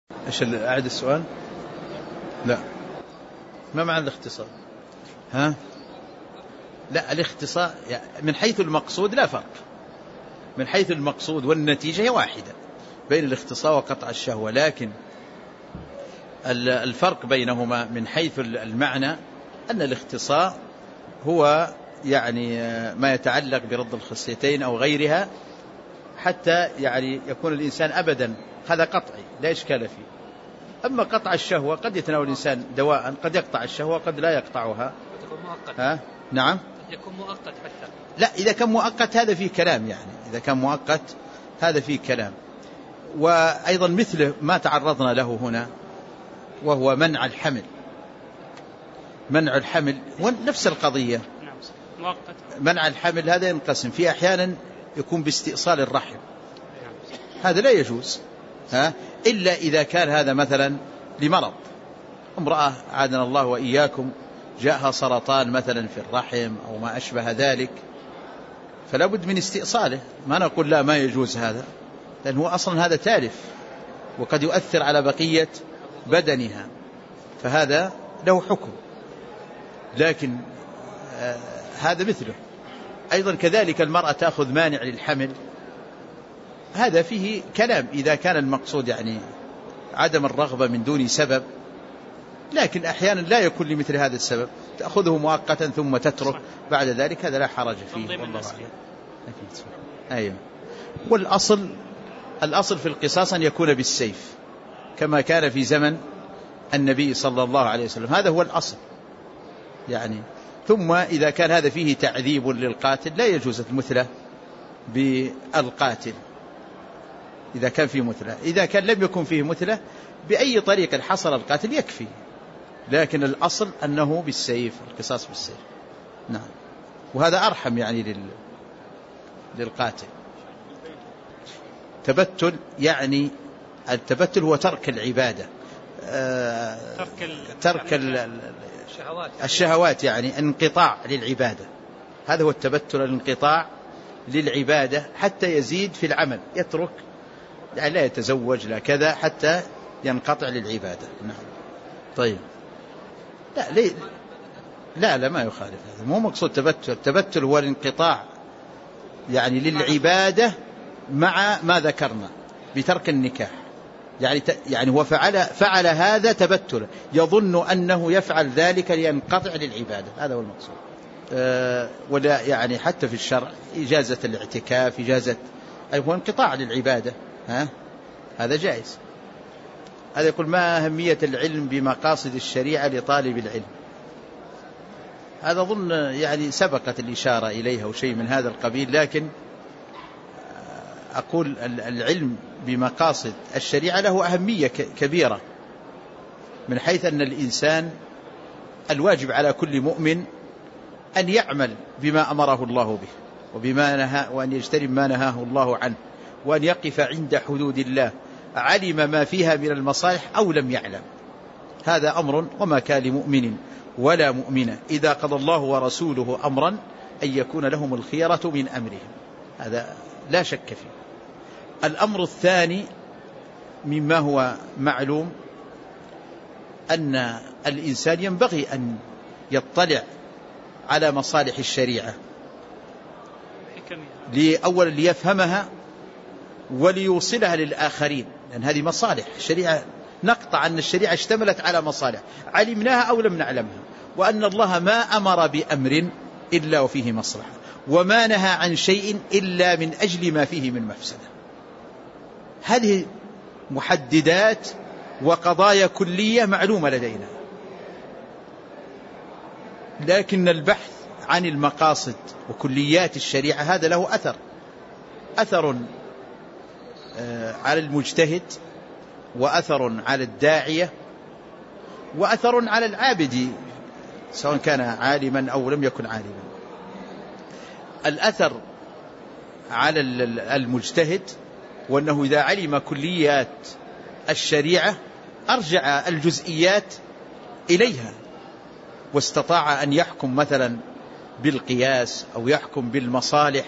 ايش أعد السؤال؟ لا، ما معنى الاختصار؟ ها؟ لا، الاختصار من حيث المقصود لا فرق، من حيث المقصود والنتيجة هي واحدة بين الاختصار وقطع الشهوة، لكن الفرق بينهما من حيث المعنى أن الاختصار هو يعني ما يتعلق برد الخصيتين أو غيرها، حتى يعني يكون الإنسان أبدا، هذا قطعي لا إشكال فيه. أما قطع الشهوة قد يتناول الإنسان دواء، قد يقطع الشهوة قد لا يقطعها. ها؟ نعم، قد يكون مؤقت حتى. لا، إذا كان مؤقت هذا فيه كلام، يعني إذا كان مؤقت هذا فيه كلام. وأيضا مثل ما تعرضنا له هنا وهو منع الحمل، منع الحمل ونفس القضية. منع الحمل هذا ينقسم، في أحيانا يكون باستئصال الرحم، هذا لا يجوز، إلا إذا كان هذا مثلا لمرض، امرأة عادنا الله وإياكم جاءها سرطان مثلا في الرحم أو ما أشبه ذلك، فلا بد من استئصاله. ما نقول لا ما يجوز هذا، لأنه أصلا هذا تالف وقد يؤثر على بقية بدنها، فهذا له حكم. لكن هذا مثله. أيضا كذلك المرأة تأخذ مانع للحمل، هذا فيه كلام إذا كان المقصود يعني عدم الرغبة من دون سبب، لكن أحيانا لا يكون لمثل هذا السبب، تأخذه مؤقتا ثم تترك بعد ذلك، هذا لا حرج فيه والله أعلم. أيوة. والأصل في القصاص أن يكون بالسيف كما كان في زمن النبي صلى الله عليه وسلم، هذا هو الأصل يعني. ثم إذا كان هذا فيه تعذيب للقاتل لا يجوز المثلة بالقاتل إذا كان فيه مثلة. إذا كان لم يكن فيه مثلة بأي طريقة حصل القاتل يكفي، لكن الأصل أنه بالسيف، القصاص بالسيف. نعم، وهذا أرحم يعني للقاتل. تبتل يعني التبتل هو ترك العبادة، ترك الشهوات، يعني انقطاع للعبادة، هذا هو التبتل، الانقطاع للعبادة حتى يزيد في العمل، يترك يعني لا يتزوج لا كذا حتى ينقطع للعبادة. نعم. طيب، لا ما يخالف هذا، مو مقصود تبتل. التبتل هو الانقطاع يعني للعبادة مع ما ذكرنا بترك النكاح، يعني هو فعل هذا تبتل، يظن أنه يفعل ذلك لينقطع للعبادة، هذا هو المقصود. ولا يعني حتى في الشرع إجازة الاعتكاف، إجازة هو انقطاع للعبادة، هذا جائز. هذا يقول: ما أهمية العلم بمقاصد الشريعة لطالب العلم؟ هذا أظن يعني سبقت الإشارة إليها وشيء من هذا القبيل، لكن أقول العلم بمقاصد الشريعة له أهمية كبيرة، من حيث أن الإنسان الواجب على كل مؤمن أن يعمل بما أمره الله به وبما نهى، وأن يجتنب ما نهاه الله عنه، وأن يقف عند حدود الله، علم ما فيها من المصالح أو لم يعلم. هذا أمر، وما كان لمؤمن ولا مؤمنة إذا قضى الله ورسوله أمرا أن يكون لهم الخيرة من أمرهم، هذا لا شك فيه. الأمر الثاني مما هو معلوم أن الإنسان ينبغي أن يطلع على مصالح الشريعة، أولا ليفهمها وليوصلها للآخرين، لأن هذه مصالح الشريعة، نقطع أن الشريعة اشتملت على مصالح علمناها أو لم نعلمها، وأن الله ما أمر بأمر إلا وفيه مصلحة، وما نهى عن شيء إلا من أجل ما فيه من مفسدة. هذه محددات وقضايا كلية معلومة لدينا، لكن البحث عن المقاصد وكليات الشريعة هذا له أثر على المجتهد، وأثر على الداعية، وأثر على العابد سواء كان عالما أو لم يكن عالما. الأثر على المجتهد وأنه إذا علم كليات الشريعة أرجع الجزئيات إليها، واستطاع أن يحكم مثلا بالقياس أو يحكم بالمصالح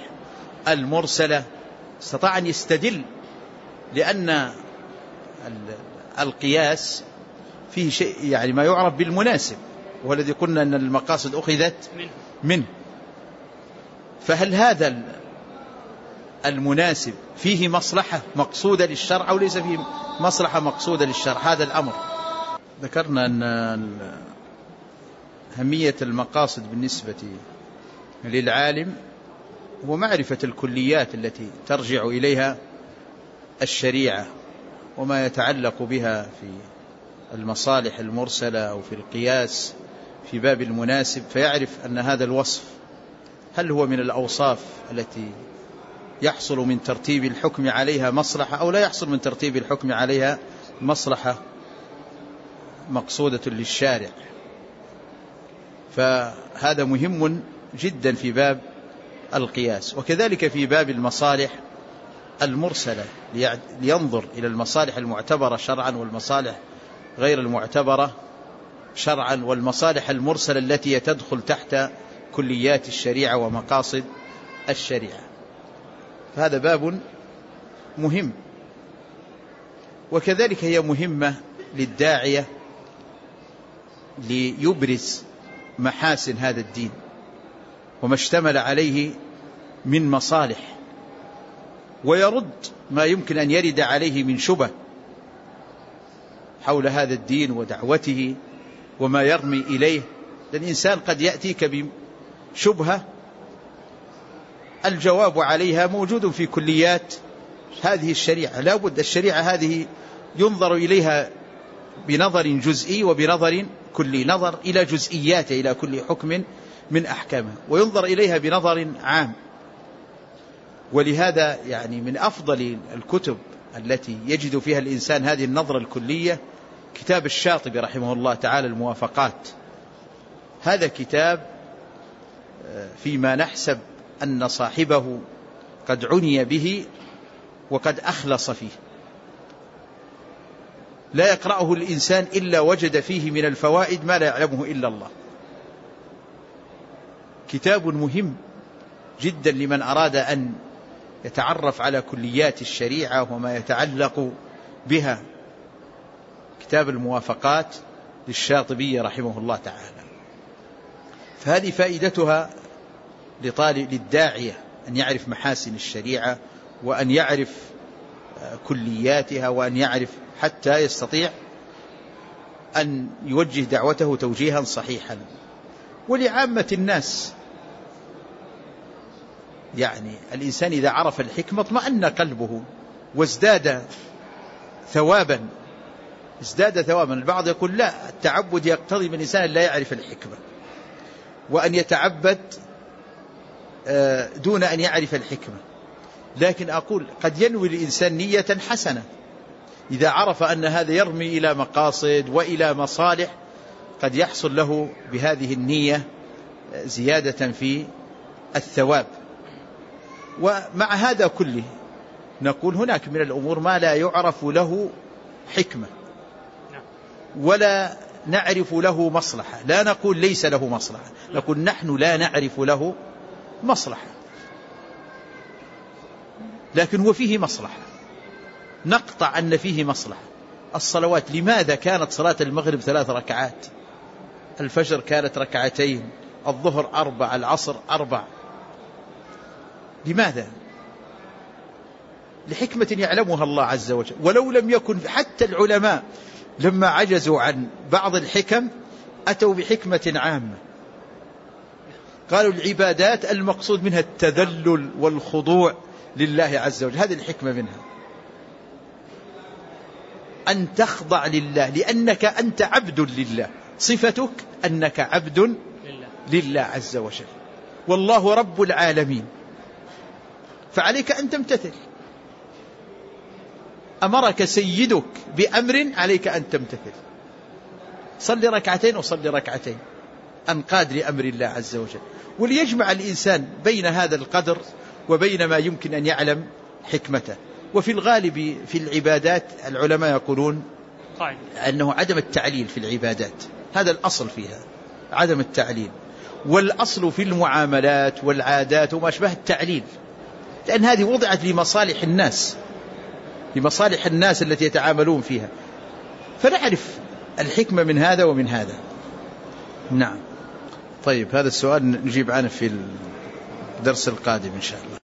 المرسلة، استطاع أن يستدل، لأن القياس فيه شيء يعني ما يعرف بالمناسب، والذي قلنا أن المقاصد أخذت منه. فهل هذا المناسب فيه مصلحة مقصودة للشرع أو ليس فيه مصلحة مقصودة للشرع؟ هذا الأمر ذكرنا أن أهمية المقاصد بالنسبة للعالم هو معرفة الكليات التي ترجع إليها الشريعة وما يتعلق بها في المصالح المرسلة أو في القياس في باب المناسب، فيعرف أن هذا الوصف هل هو من الأوصاف التي يحصل من ترتيب الحكم عليها مصلحة أو لا يحصل من ترتيب الحكم عليها مصلحة مقصودة للشارع. فهذا مهم جدا في باب القياس. وكذلك في باب المصالح المرسلة لينظر إلى المصالح المعتبرة شرعا والمصالح غير المعتبرة شرعا والمصالح المرسلة التي تدخل تحت كليات الشريعة ومقاصد الشريعة. فهذا باب مهم. وكذلك هي مهمة للداعية ليبرز محاسن هذا الدين وما اشتمل عليه من مصالح، ويرد ما يمكن أن يرد عليه من شبه حول هذا الدين ودعوته وما يرمي إليه. الإنسان قد يأتيك بشبهة الجواب عليها موجود في كليات هذه الشريعة، لا بد الشريعة هذه ينظر إليها بنظر جزئي وبنظر كلي، نظر إلى جزئياته إلى كل حكم من أحكامه، وينظر إليها بنظر عام. ولهذا يعني من أفضل الكتب التي يجد فيها الإنسان هذه النظرة الكلية كتاب الشاطبي رحمه الله تعالى الموافقات. هذا كتاب فيما نحسب أن صاحبه قد عني به وقد أخلص فيه، لا يقرأه الإنسان إلا وجد فيه من الفوائد ما لا يعلمه إلا الله. كتاب مهم جدا لمن أراد أن يتعرف على كليات الشريعة وما يتعلق بها، كتاب الموافقات للشاطبي رحمه الله تعالى. فهذه فائدتها للداعية أن يعرف محاسن الشريعة وأن يعرف كلياتها وأن يعرف حتى يستطيع أن يوجه دعوته توجيها صحيحا. ولعامة الناس يعني الإنسان إذا عرف الحكمة اطمأن قلبه وازداد ثوابا. البعض يقول لا، التعبد يقتضي من الإنسان لا يعرف الحكمة وأن يتعبد دون أن يعرف الحكمة. لكن أقول قد ينوي الإنسان نية حسنة إذا عرف أن هذا يرمي إلى مقاصد وإلى مصالح، قد يحصل له بهذه النية زيادة في الثواب. ومع هذا كله نقول هناك من الأمور ما لا يعرف له حكمة ولا نعرف له مصلحة. لا نقول ليس له مصلحة، نقول نحن لا نعرف له مصلحة، لكن هو فيه مصلحة، نقطع أن فيه مصلحة. الصلوات لماذا كانت صلاة المغرب 3 ركعات، الفجر كانت 2، الظهر 4، العصر 4؟ لماذا؟ لحكمة يعلمها الله عز وجل. ولو لم يكن حتى العلماء لما عجزوا عن بعض الحكم أتوا بحكمة عامة، قالوا العبادات المقصود منها التذلل والخضوع لله عز وجل، هذه الحكمة منها أن تخضع لله لأنك أنت عبد لله، صفتك أنك عبد لله عز وجل، والله رب العالمين، فعليك أن تمتثل. أمرك سيدك بأمر عليك أن تمتثل، صل 2 وصل 2، أنقاد لأمر الله عز وجل. وليجمع الإنسان بين هذا القدر وبين ما يمكن أن يعلم حكمته. وفي الغالب في العبادات العلماء يقولون أنه عدم التعليل في العبادات، هذا الأصل فيها عدم التعليل، والأصل في المعاملات والعادات وما أشبه التعليل، لأن هذه وضعت لمصالح الناس، لمصالح الناس التي يتعاملون فيها. فنعرف الحكمة من هذا ومن هذا. نعم. طيب هذا السؤال نجيب عنه في الدرس القادم إن شاء الله.